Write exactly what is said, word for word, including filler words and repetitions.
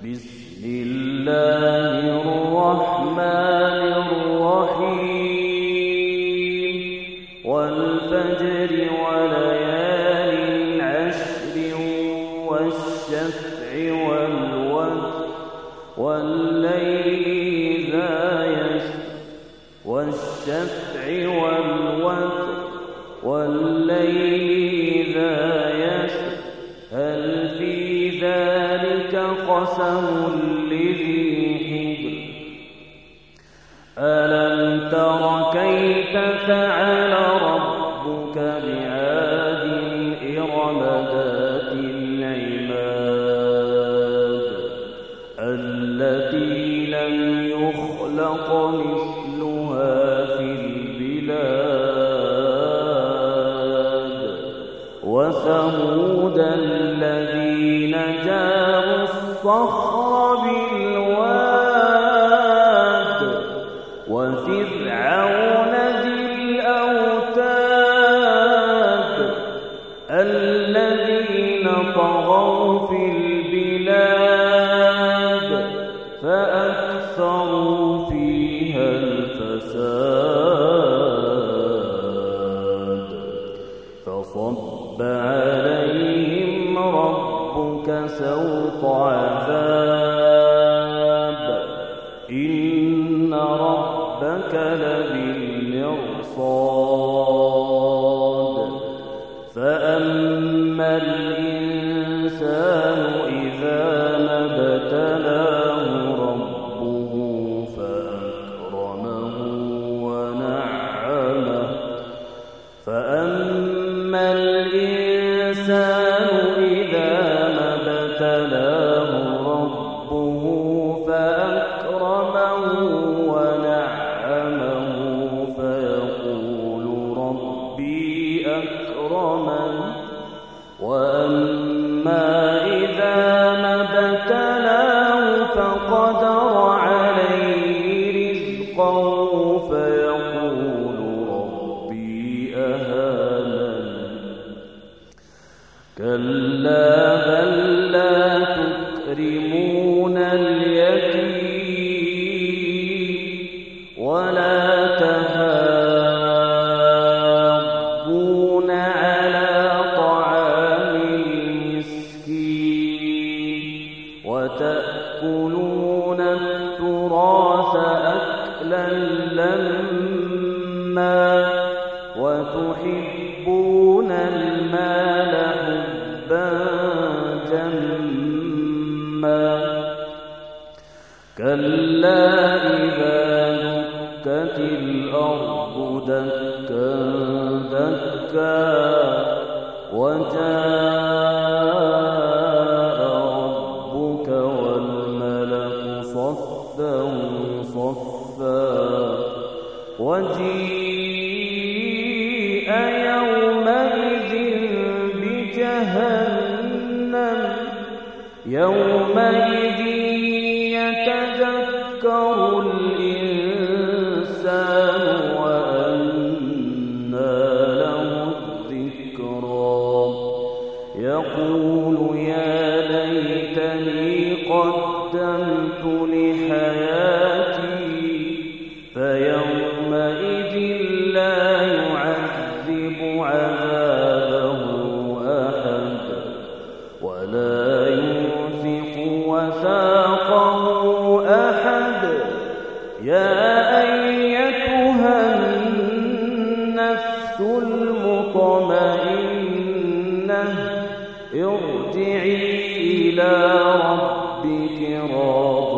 بسم الله الرحمن الرحيم والفجر وليال عشر والشفع والوتر والليل إذا يسر والشفع والوتر والليل إذا يسر هل في ذلك قسم لذي حجر ألم تر كيف فعل ربك بعاد إرم ذات العماد التي لم يخلق مثلها في البلاد وثمود الذين جابوا الصخر بالواد وفرعون ذي الأوتاد الذين طغوا في البلاد فأكثروا فيها الفساد فصب عليهم ربك سوط عذاب إن ربك لبالمرصاد فأما الإنسان إذا ما ابتلاه ربه فأكرمه ونعمه فأما الإنسان إذا ما ابتلاه ربه فأكرمه ونعمه فيقول ربي أكرمن وأما إذا ما ابتلاه فقدر عليه رزقه فيقول ربي أهانن كلا بل لا تكرمون اليتيم ولا تحاضون على طعام المسكين وتأكلون التراث أكلا لما وتحبون المال حبا جما كلا إذا دكت الأرض دكا دكا وجاء ربك والملك صفا صفا وجيء يومئذ بجهنم يومئذ يتذكر الإنسان وأنى له الذكرى يقول يا ليتني قدمت لحياتي فيومئذ لا يعذب عذابه أحد ولا يوثق وثاقه أحد يا أيتها النفس المطمئنة ارجعي إلى ربك راضية